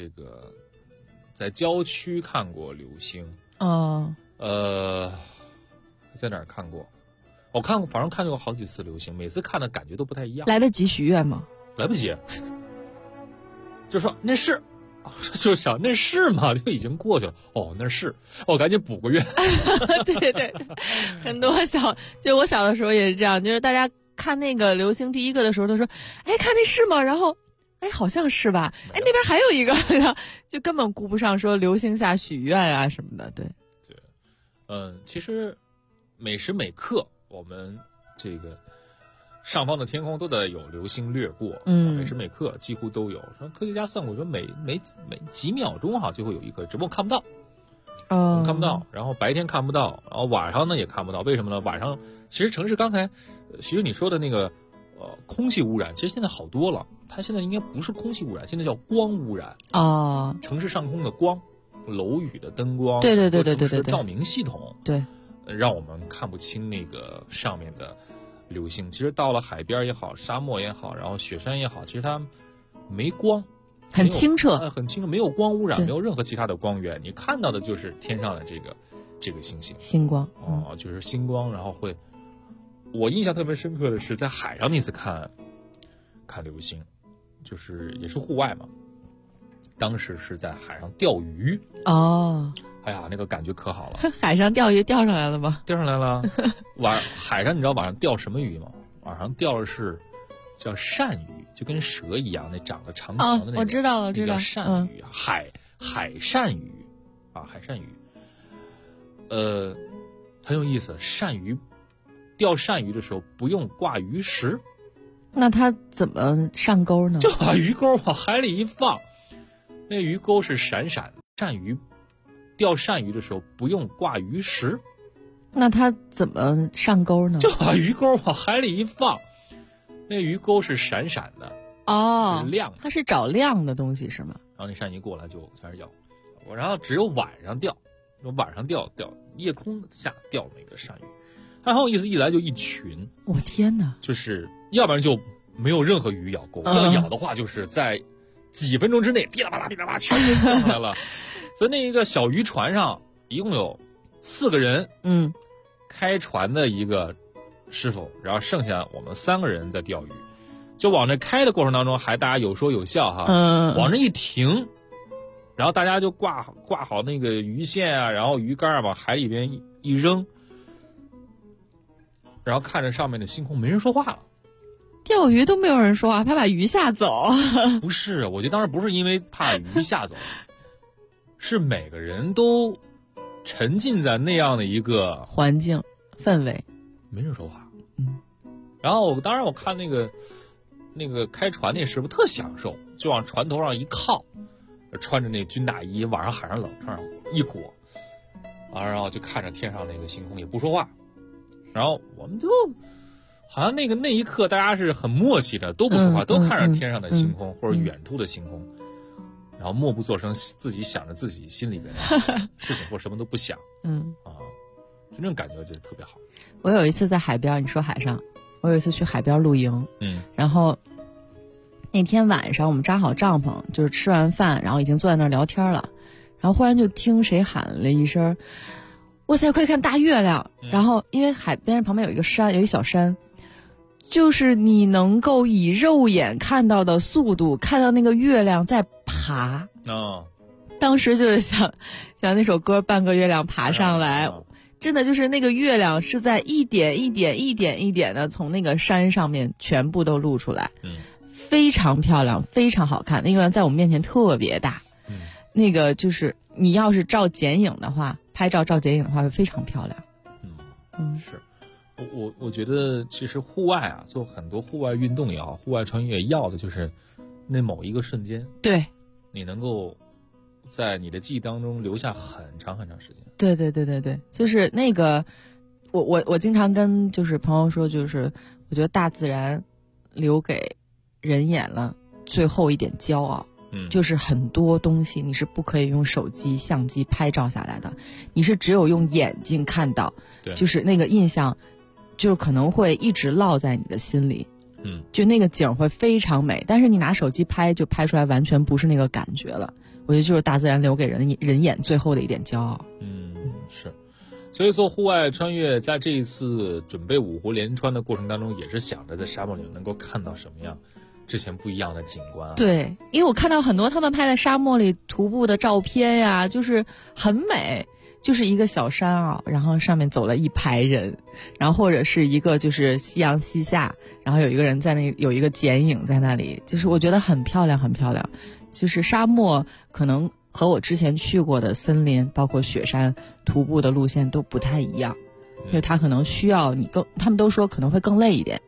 郊区看过流星。在哪儿看过？我看过，反正看见过好几次流星，每次看的感觉都不太一样。 来得及许愿吗？ 来不及，就说那是。就想那是吗？就已经过去了。那是，赶紧补个愿。 对，很多就我小的时候也是这样，就是大家看那个流星第一个的时候都说，看那是吗？然后，好像是吧？那边还有一个，就根本顾不上说流星下许愿啊什么的。对， 其实每时每刻我们这个上方的天空都得有流星掠过，每时每刻几乎都有。说科学家算过，说每几秒钟就会有一颗，只不过看不到，看不到，然后白天看不到，然后晚上呢也看不到。为什么呢？晚上其实城市刚才徐你说的那个空气污染，其实现在好多了，它现在应该不是空气污染，现在叫光污染城市上空的光，楼宇的灯光， 对， 照明系统， 对， 让我们看不清那个上面的流星。其实到了海边也好，沙漠也好，然后雪山也好，其实它没光， 很清澈， 很清澈，没有光污染，没有任何其他的光源，你看到的就是天上的这个星星， 星光， 就是星光。然后我印象特别深刻的是在海上那次看流星，就是也是户外嘛，当时是在海上钓鱼。哎呀，那个感觉可好了。 海上钓鱼钓上来了吗？ 钓上来了。海上你知道晚上钓什么鱼吗？晚上钓的是叫鳝鱼，就跟蛇一样，那长得长长的那种。 我知道了， 叫鳝鱼，海鳝鱼海鳝鱼。很有意思。钓鳝鱼的时候不用挂鱼食， 那它怎么上钩呢？ 就把鱼钩往海里一放，那鱼钩是闪闪的。钓鳝鱼的时候不用挂鱼食， 那它怎么上钩呢？ 就把鱼钩往海里一放，那鱼钩是闪闪的，是亮的， 它是找亮的东西是吗？ 然后那鳝鱼过来就开始咬，然后只有晚上钓，夜空下钓那个鳝鱼，它很有意思，一来就一群， 我天哪！ 就是要不然就没有任何鱼咬钩，要咬的话就是在几分钟之内噼啦啪啦噼啦啪啦全给钓上来了。所以那一个小渔船上一共有4个人，开船的一个师傅，然后剩下我们3个人在钓鱼，就往这开的过程当中还大家有说有笑往这一停，然后大家就挂好那个鱼线啊，然后鱼竿往海里边一扔，然后看着上面的星空，没人说话了。 钓鱼都没有人说话，怕把鱼吓走。 不是，我觉得当时不是因为怕鱼吓走，是每个人都沉浸在那样的一个环境氛围， 没人说话。然后当然我看那个开船那师傅特享受，就往船头上一靠，穿着那军大衣，晚上海上冷，上一裹，然后就看着天上那个星空也不说话，然后我们就好像那一刻大家是很默契的，都不说话，都看着天上的星空或者远处的星空，然后默不作声，自己想着自己心里边的事情或什么都不想。就那种感觉就特别好。 我有一次在海边，你说海上，我有一次去海边露营，然后那天晚上我们扎好帐篷，就是吃完饭，然后已经坐在那儿聊天了，然后忽然就听谁喊了一声：“哇塞，快看大月亮！”然后因为海边旁边有一个山，有一小山，就是你能够以肉眼看到的速度看到那个月亮在爬。当时就是想那首歌《半个月亮爬上来》，真的就是那个月亮是在一点一点的从那个山上面全部都露出来，非常漂亮，非常好看。那个月亮在我们面前特别大，那个就是你要是照剪影的话，拍照照剪影的话会非常漂亮。 是。我觉得其实户外做很多户外运动也好，户外穿越要的就是那某一个瞬间， 对， 你能够在你的记忆当中留下很长很长时间。 对，就是那个我经常跟就是朋友说，就是我觉得大自然留给人眼了最后一点骄傲。就是很多东西你是不可以用手机相机拍照下来的，你是只有用眼睛看到，就是那个印象就可能会一直烙在你的心里。就那个景会非常美，但是你拿手机拍就拍出来完全不是那个感觉了。我觉得就是大自然留给人眼最后的一点骄傲。 是。所以做户外穿越，在这一次准备5湖连川的过程当中，也是想着在沙漠里能够看到什么样之前不一样的景观。 对，因为我看到很多他们拍在沙漠里徒步的照片呀，就是很美，就是一个小山然后上面走了一排人，然后或者是一个就是夕阳西下，然后有一个人在有一个剪影在那里，就是我觉得很漂亮很漂亮。就是沙漠可能和我之前去过的森林包括雪山徒步的路线都不太一样，因为它可能需要你他们都说可能会更累一点，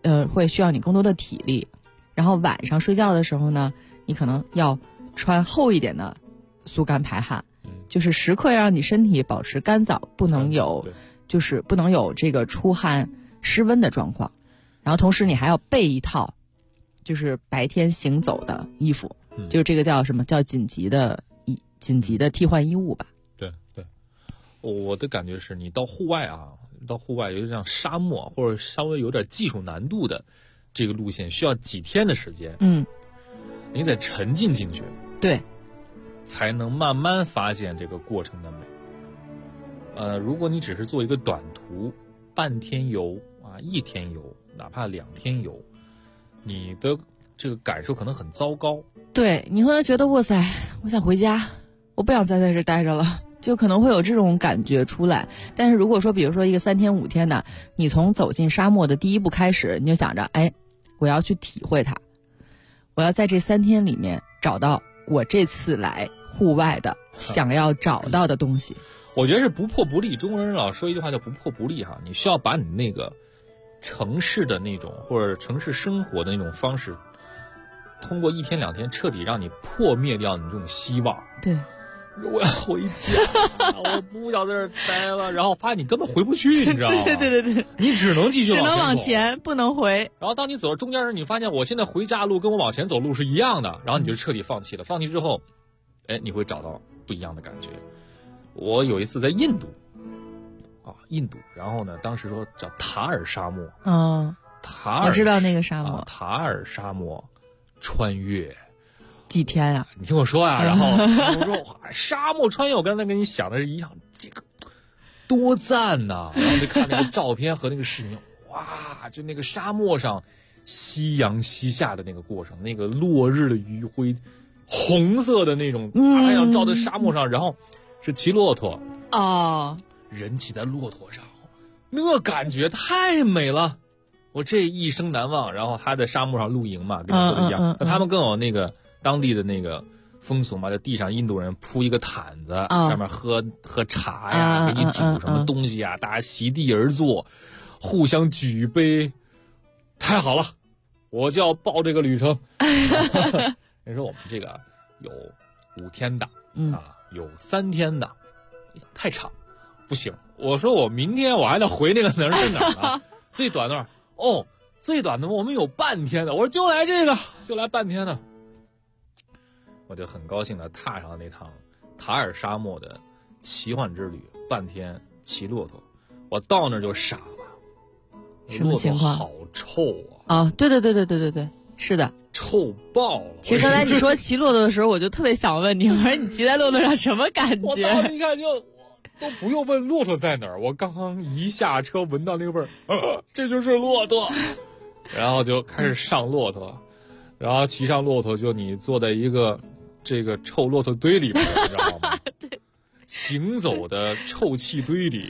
会需要你更多的体力。然后晚上睡觉的时候呢，你可能要穿厚一点的速干排汗，就是时刻让你身体保持干燥，不能有这个出汗失温的状况。然后同时你还要备一套就是白天行走的衣服，就这个叫什么叫紧急的替换衣物吧。 对，我的感觉是你到户外啊，有点像沙漠或者稍微有点技术难度的这个路线，需要几天的时间，你得沉浸进去， 对， 才能慢慢发现这个过程的美。如果你只是做一个短途，半天游啊，1天游，哪怕2天游，你的这个感受可能很糟糕。 对，你会觉得哇塞，我想回家，我不想再在这待着了，就可能会有这种感觉出来。但是如果说比如说一个3天5天的，你从走进沙漠的第一步开始，你就想着，哎，我要去体会它，我要在这3天里面找到我这次来户外的想要找到的东西。 我觉得是不破不立，中国人老说一句话叫不破不立哈，你需要把你那个城市的那种或者城市生活的那种方式，通过1天2天彻底让你破灭掉你这种希望。 对， 我要回家，我不想在这儿待了，然后发现你根本回不去，你知道吗？ 对， 你只能继续只能往前，不能回。 然后当你走到中间时，你发现我现在回家路跟我往前走路是一样的，然后你就彻底放弃了。放弃之后，哎，你会找到不一样的感觉。我有一次在印度，然后呢，当时说叫塔尔沙漠， 我知道那个沙漠， 塔尔沙漠穿越几天啊？ 你听我说啊，然后我说沙漠穿越，我刚才跟你想的是一样，这个多赞呐！然后就看那个照片和那个视频，哇，就那个沙漠上夕阳西下的那个过程，那个落日的余晖，红色的那种太阳照在沙漠上，然后是骑骆驼人骑在骆驼上，那感觉太美了，我这一生难忘。然后他在沙漠上露营嘛，跟你说的一样，那他们更有那个当地的那个风俗嘛，在地上印度人铺一个毯子，上面喝茶呀，给你煮什么东西啊，大家席地而坐，互相举杯，太好了，我就要报这个旅程。人说我们这个有5天的，有3天的，太长，不行。我说我明天我还得回那个哪儿呢？最短的最短的我们有半天的。我说就来这个，就来半天的。我就很高兴的踏上了那趟塔尔沙漠的奇幻之旅，半天骑骆驼。我到那儿就傻了， 什么情况？ 好臭啊！ 对，是的， 臭爆了。 其实刚才你说骑骆驼的时候，我就特别想问你，我说你骑在骆驼上什么感觉？ 我当时一看就都不用问骆驼在哪儿，我刚刚一下车闻到那个味儿，这就是骆驼，然后就开始上骆驼，然后骑上骆驼就你坐在一个这个臭骆驼堆里面，你知道吗？行走的臭气堆里。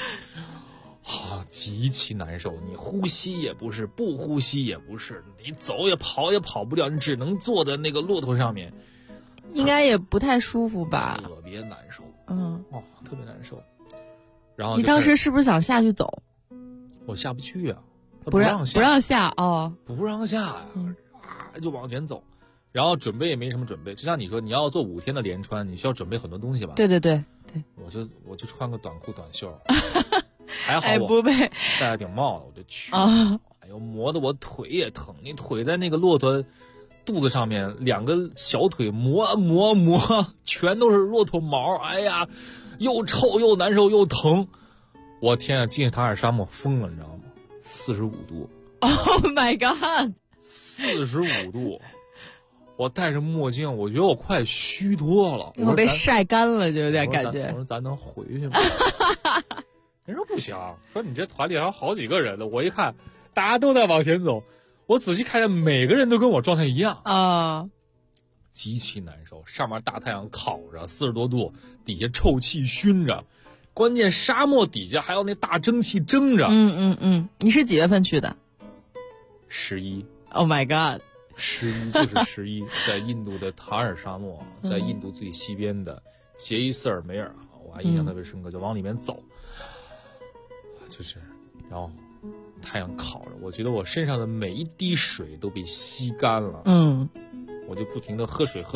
极其难受，你呼吸也不是，不呼吸也不是，你走也跑也跑不掉，你只能坐在那个骆驼上面， 应该也不太舒服吧？ 特别难受，特别难受。然后你当时是不是想下去走？ 我下不去啊， 不让下不让下呀，就往前走。然后准备也没什么准备，就像你说，你要做5天的连穿，你需要准备很多东西吧？ 对， 我就穿个短裤短袖。还好我不被戴了顶帽子，我就去哎呦，磨得我腿也疼。你腿在那个骆驼肚子上面，2个小腿磨，全都是骆驼毛。哎呀，又臭又难受又疼。我天啊，进塔尔沙漠疯了，你知道吗？45度。 Oh my god！ 45度。我戴着墨镜，我觉得我快虚脱了。 我被晒干了，就有点感觉。 我说咱能回去吗？人说不行，说你这团里还有好几个人呢。我一看，大家都在往前走，我仔细看见每个人都跟我状态一样极其难受。上面大太阳烤着，40多度，底下臭气熏着，关键沙漠底下还有那大蒸汽蒸着。 你是几月份去的 ？11。 Oh my god！ 11就是11，在印度的塔尔沙漠，在印度最西边的杰伊瑟尔梅尔，我还印象特别深刻，就往里面走。就是，然后太阳烤着，我觉得我身上的每一滴水都被吸干了。我就不停的喝水，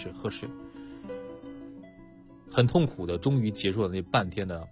很痛苦的，终于结束了那半天的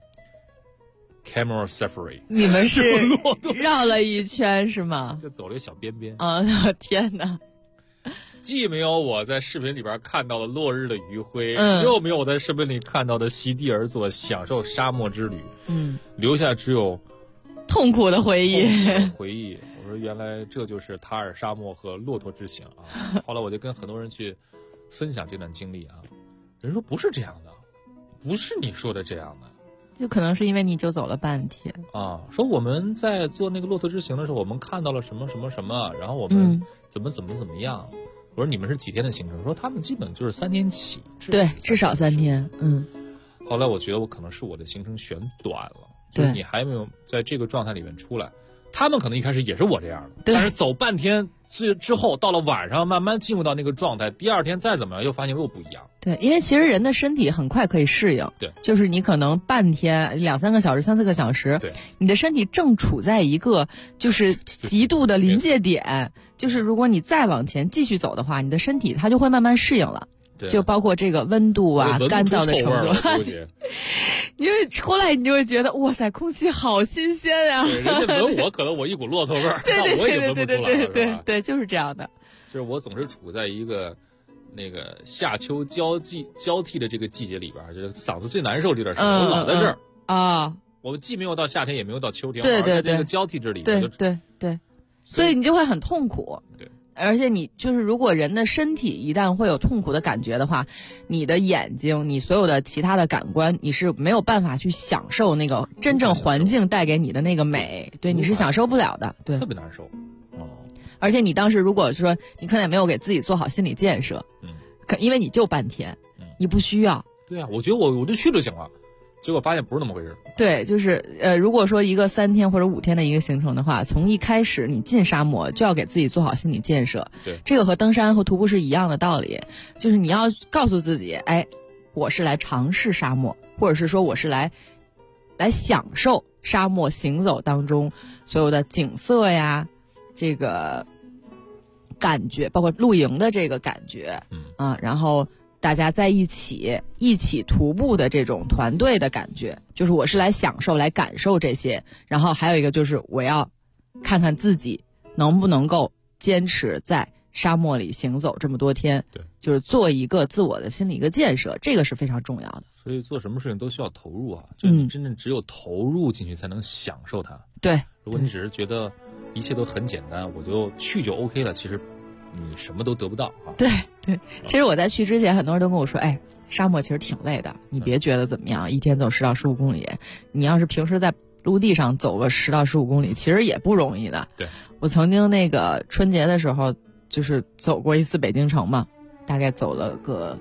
camel safari。 你们是绕了一圈是吗？ 就走了一个小边边。 天哪！ 既没有我在视频里边看到的落日的余晖，又没有我在视频里看到的席地而坐享受沙漠之旅，留下只有痛苦的回忆。 我说原来这就是塔尔沙漠和骆驼之行啊！后来我就跟很多人去分享这段经历啊，人说不是这样的，不是你说的这样的， 就可能是因为你就走了半天啊。说我们在做那个骆驼之行的时候，我们看到了什么什么什么，然后我们怎么样。我说你们是几天的行程？说他们基本就是3天起， 对，至少3天。 后来我觉得我可能是我的行程选短了，就是你还没有在这个状态里面出来。他们可能一开始也是我这样的，但是走半天之后，到了晚上慢慢进入到那个状态，第2天再怎么样又发现又不一样。 对，因为其实人的身体很快可以适应。 对， 就是你可能半天、2-3个小时、3-4个小时， 对， 你的身体正处在一个就是极度的临界点，就是如果你再往前继续走的话，你的身体它就会慢慢适应了。就包括这个温度啊、干燥的程度。因为后来你就会觉得，哇塞，空气好新鲜啊！ 人家闻我，可能我一股骆驼味儿，那我也闻不出来了， 对，就是这样的。 就是我总是处在一个那个夏秋交替的这个季节里边，就是嗓子最难受这段时间，我老在这儿啊。 我既没有到夏天，也没有到秋天， 对， 这个交替这里， 对，所以你就会很痛苦。 对。 而且你就是，如果人的身体一旦会有痛苦的感觉的话，你的眼睛，你所有的其他的感官，你是没有办法去享受那个真正环境带给你的那个美，对，你是享受不了的，对， 特别难受。 而且你当时如果说你可能也没有给自己做好心理建设，因为你就半天，你不需要。 对啊，我觉得我就去就行了。结果发现不是那么回事。 对，就是如果说一个3天或者5天的一个行程的话，从一开始你进沙漠就要给自己做好心理建设。 对， 这个和登山和徒步是一样的道理，就是你要告诉自己，哎，我是来尝试沙漠，或者是说我是来享受沙漠行走当中所有的景色呀，这个感觉，包括露营的这个感觉，然后大家在一起徒步的这种团队的感觉，就是我是来享受、来感受这些。然后还有一个就是我要看看自己能不能够坚持在沙漠里行走这么多天， 对， 就是做一个自我的心理一个建设，这个是非常重要的。 所以做什么事情都需要投入啊，就你真正只有投入进去才能享受它。 对， 如果你只是觉得一切都很简单，我就去就 OK 了，其实你什么都得不到啊。 对，其实我在去之前，很多人都跟我说，哎，沙漠其实挺累的，你别觉得怎么样，一天走10到15公里，你要是平时在陆地上走个10到15公里，其实也不容易的。 对， 我曾经那个春节的时候，就是走过一次北京城嘛，大概走了个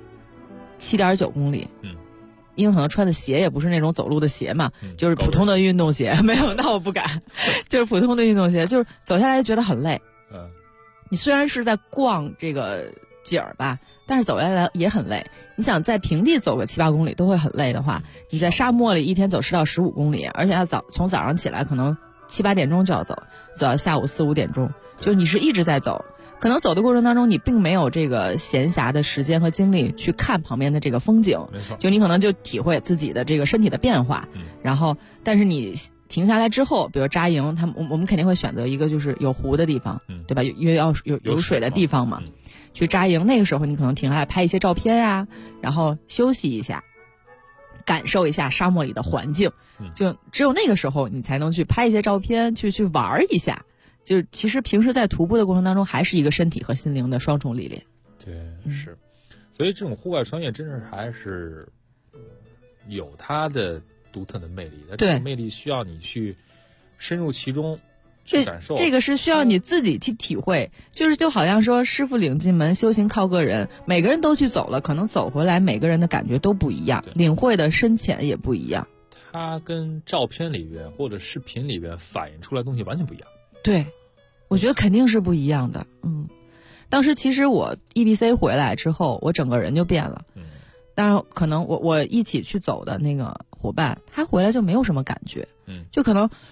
7.9公里。因为可能穿的鞋也不是那种走路的鞋嘛，就是普通的运动鞋，没有，那我不敢，就是普通的运动鞋，就是走下来就觉得很累。你虽然是在逛这个景儿吧，但是走下来也很累。你想在平地走个7、8公里都会很累的话，你在沙漠里一天走10到15公里，而且要从早上起来可能7、8点钟就要走到下午4、5点钟，就你是一直在走。可能走的过程当中，你并没有这个闲暇的时间和精力去看旁边的这个风景， 没错， 就你可能就体会自己的这个身体的变化。然后，但是你停下来之后，比如扎营，我们肯定会选择一个就是有湖的地方，对吧？因为要有水的地方嘛，去扎营。那个时候你可能停下来拍一些照片啊，然后休息一下，感受一下沙漠里的环境。就只有那个时候，你才能去拍一些照片，去玩一下。就其实平时在徒步的过程当中，还是一个身体和心灵的双重历练。 对，是。所以这种户外穿越真是还是有它的独特的魅力的。这种魅力需要你去深入其中去感受。 这个是需要你自己去体会。就好像说师傅领进门，修行靠个人。每个人都去走了，可能走回来每个人的感觉都不一样，领会的深浅也不一样。 它跟照片里边或者视频里边反映出来的东西完全不一样。 对，我觉得肯定是不一样的。当时其实我 EBC 回来之后，我整个人就变了。当然，可能我一起去走的那个伙伴，他回来就没有什么感觉。就可能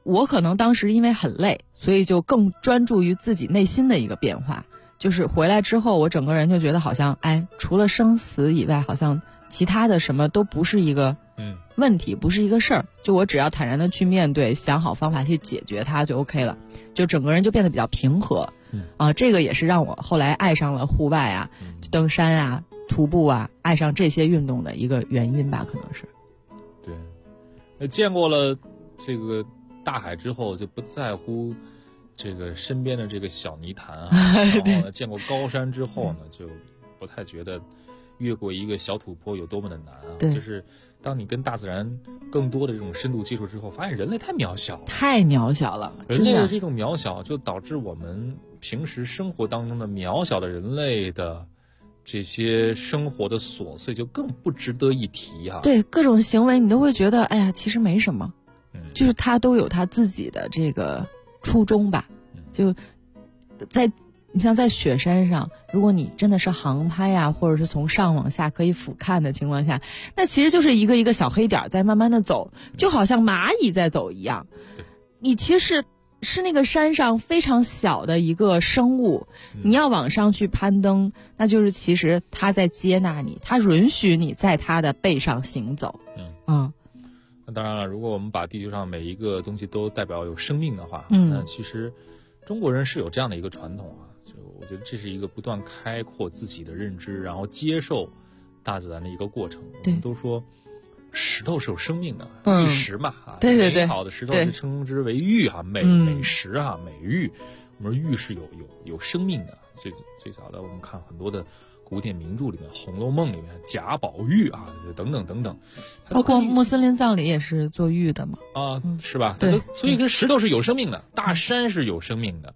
我可能当时因为很累，所以就更专注于自己内心的一个变化。就是回来之后，我整个人就觉得好像，除了生死以外，好像其他的什么都不是一个问题，不是一个事儿。就我只要坦然的去面对，想好方法去解决它就 OK 了，就整个人就变得比较平和。这个也是让我后来爱上了户外啊，登山啊、徒步啊，爱上这些运动的一个原因吧，可能是。 对，见过了这个大海之后，就不在乎这个身边的这个小泥潭啊，然后呢，见过高山之后呢，就不太觉得越过一个小土坡有多么的难啊。就是当你跟大自然更多的这种深度接触之后，发现人类太渺小了，人类的这种渺小就导致我们平时生活当中的渺小的人类的这些生活的琐碎就更不值得一提哈。 对，各种行为你都会觉得，哎呀，其实没什么，就是他都有他自己的这个初衷吧。就你像在雪山上，如果你真的是航拍呀，或者是从上往下可以俯瞰的情况下，那其实就是一个一个小黑点在慢慢的走，就好像蚂蚁在走一样。你其实是那个山上非常小的一个生物，你要往上去攀登，那就是其实他在接纳你，他允许你在他的背上行走。 那当然了，如果我们把地球上每一个东西都代表有生命的话，那其实中国人是有这样的一个传统啊，就我觉得这是一个不断开阔自己的认知，然后接受大自然的一个过程。我们都说石头是有生命的，玉石嘛， 对， 美好的石头是称之为玉哈，美石哈，美玉。我们说玉是有生命的。最早的我们看很多的古典名著里面，《红楼梦》里面贾宝玉啊，等等等等， 包括穆斯林葬礼也是做玉的嘛， 是吧？ 对， 所以跟石头是有生命的，大山是有生命的，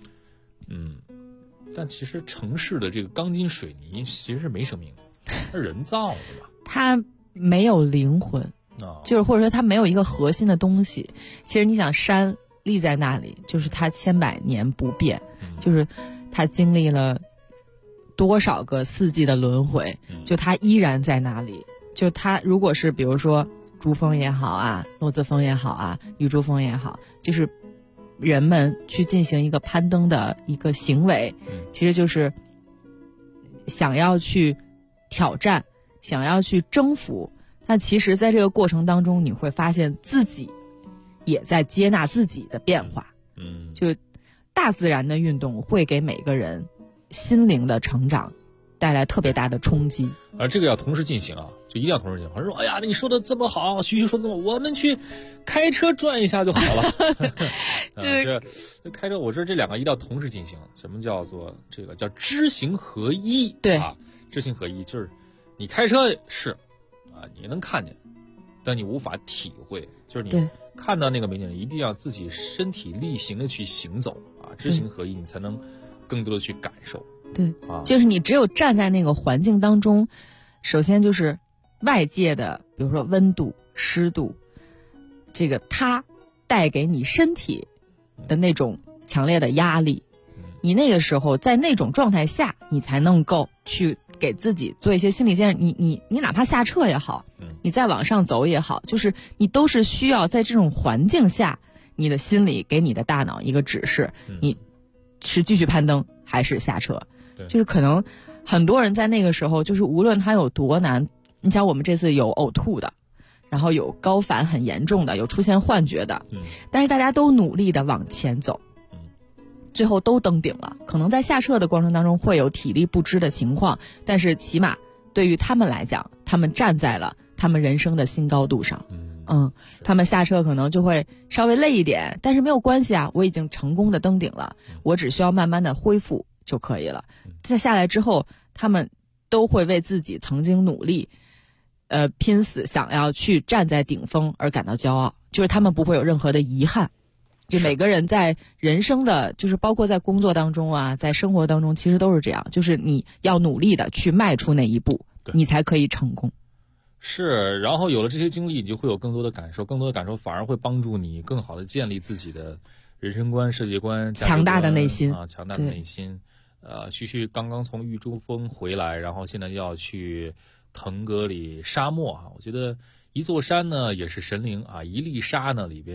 但其实城市的这个钢筋水泥其实是没生命的，它是人造的吧？ 它没有灵魂，就是或者说它没有一个核心的东西。其实你想，山立在那里，就是它千百年不变，就是它经历了多少个四季的轮回，就它依然在那里。就它如果是比如说珠峰也好啊，落子峰也好啊，玉珠峰也好，就是人们去进行一个攀登的一个行为，其实就是想要去挑战，想要去征服。那其实在这个过程当中，你会发现自己也在接纳自己的变化。就大自然的运动会给每个人心灵的成长带来特别大的冲击。 而这个要同时进行啊，就一定要同时进行。说，哎呀，你说的这么好，徐徐说的这么，我们去开车转一下就好了。这开车，我说这两个一定要同时进行。什么叫做这个叫知行合一？ 对啊，知行合一就是你开车是啊，你能看见，但你无法体会，就是你看到那个美景，一定要自己身体力行的去行走啊，知行合一，你才能更多的去感受。 对，就是你只有站在那个环境当中，首先就是外界的，比如说温度、湿度，这个它带给你身体的那种强烈的压力，你那个时候在那种状态下，你才能够去给自己做一些心理建设。你哪怕下撤也好，你再往上走也好，就是你都是需要在这种环境下，你的心理给你的大脑一个指示，你是继续攀登还是下撤。就是可能很多人在那个时候，就是无论他有多难，你想我们这次有呕吐的，然后有高反很严重的，有出现幻觉的，但是大家都努力的往前走，最后都登顶了。可能在下撤的过程当中会有体力不支的情况，但是起码对于他们来讲，他们站在了他们人生的新高度上。他们下撤可能就会稍微累一点，但是没有关系啊，我已经成功的登顶了，我只需要慢慢的恢复就可以了。再下来之后，他们都会为自己曾经努力拼死想要去站在顶峰而感到骄傲，就是他们不会有任何的遗憾。就每个人在人生的，就是包括在工作当中啊，在生活当中，其实都是这样，就是你要努力的去迈出那一步，你才可以成功。 是，然后有了这些经历，你就会有更多的感受，更多的感受反而会帮助你更好的建立自己的人生观、世界观、 强大的内心啊，强大的内心。旭旭刚刚从玉珠峰回来，然后现在要去腾格里沙漠啊。我觉得一座山呢也是神灵啊，一粒沙呢里边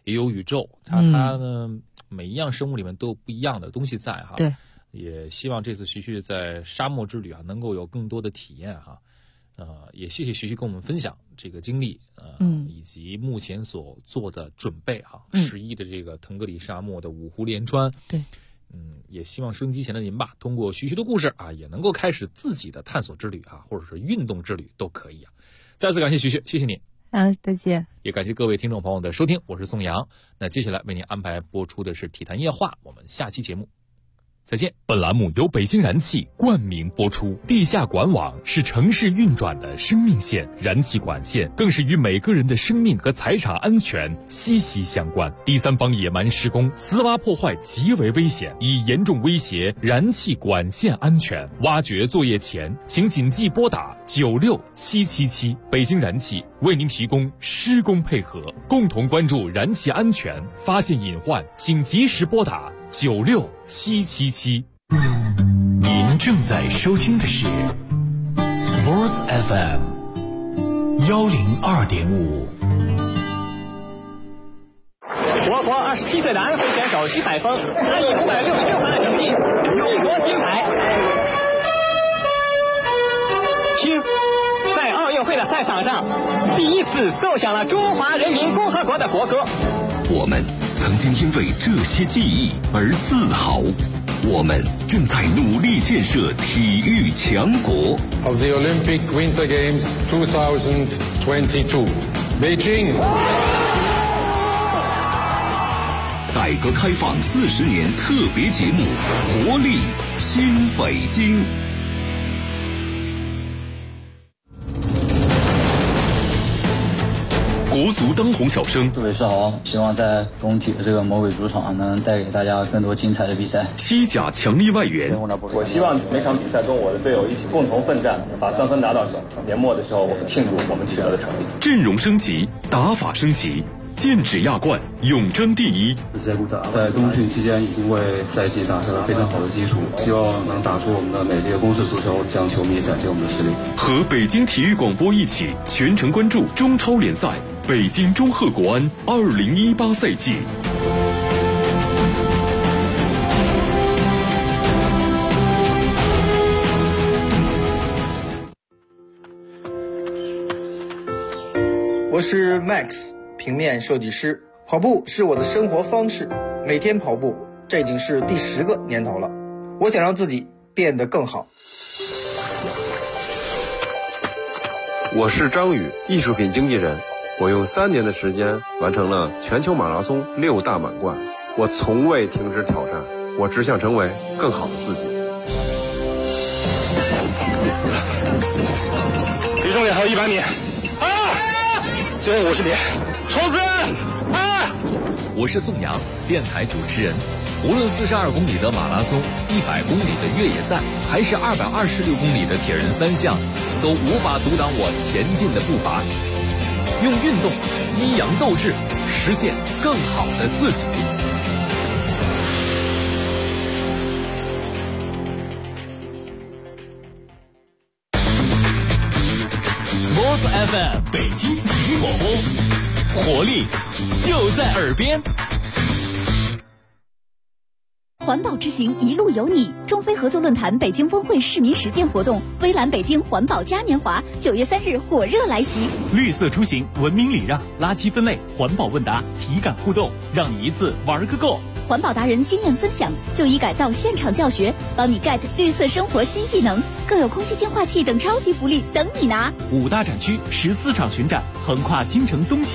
也有宇宙，它呢每一样生物里面都有不一样的东西在哈。 对， 也希望这次徐徐在沙漠之旅啊能够有更多的体验哈。也谢谢徐徐跟我们分享这个经历，以及目前所做的准备哈。11的这个腾格里沙漠的5湖连川， 对， 也希望收音机前的您吧，通过徐徐的故事啊，也能够开始自己的探索之旅啊，或者是运动之旅都可以啊。再次感谢徐徐，谢谢你。 再见。 也感谢各位听众朋友的收听，我是宋阳。那接下来为您安排播出的是体坛夜话，我们下期节目再见。本栏目由北京燃气冠名播出。地下管网是城市运转的生命线，燃气管线更是与每个人的生命和财产安全息息相关。第三方野蛮施工、私挖破坏极为危险，已严重威胁燃气管线安全。挖掘作业前，请谨记拨打96777。北京燃气为您提供施工配合，共同关注燃气安全，发现隐患请及时拨打96777。 您正在收听的是 Sports FM 102.5。 我国27岁的安徽选手徐海峰，他以566分的成绩勇夺金牌。听，在奥运会的赛场上，第一次奏响了中华人民共和国的国歌。 我们曾经因为这些记忆而自豪，我们正在努力建设体育强国。 Of the Olympic Winter Games 2022, Beijing。 改革开放40年特别节目《活力新北京》。国足当红小生， 各位是好，希望在工体的这个魔鬼主场能带给大家更多精彩的比赛。 西甲强力外援， 我希望每场比赛跟我的队友一起共同奋战，把3分拿到手。年末的时候，我们庆祝我们取得的成绩。 阵容升级，打法升级，剑指亚冠，永争第一。 在冬训期间已经为赛季打下了非常好的基础，希望能打出我们的美丽的攻势足球，向球迷展现我们的实力。 和北京体育广播一起全程关注中超联赛。北京中赫国安2018赛季。 我是 Max， 平面设计师。跑步是我的生活方式，每天跑步，这已经是第10个年头了。我想让自己变得更好。 我是张宇，艺术品经纪人。我用3年的时间完成了全球马拉松6大满贯，我从未停止挑战，我只想成为更好的自己。 离终点还有100米，最后50米，冲刺！ 我是宋阳，电台主持人。无论42公里的马拉松、100公里的越野赛，还是226公里的铁人3项，都无法阻挡我前进的步伐。用运动激扬斗志，实现更好的自己。 Sports FM 北京体育广播，活力就在耳边。 环保之行一路有你，中非合作论坛北京峰会市民实践活动，微蓝北京环保嘉年华9月3日火热来袭。 绿色出行，文明礼让，垃圾分类，环保问答，体感互动，让你一次玩个够。 环保达人经验分享，就医改造现场教学，帮你 get 绿色生活新技能，更有空气净化器等超级福利等你拿。 5大展区，14场巡展，横跨京城东西。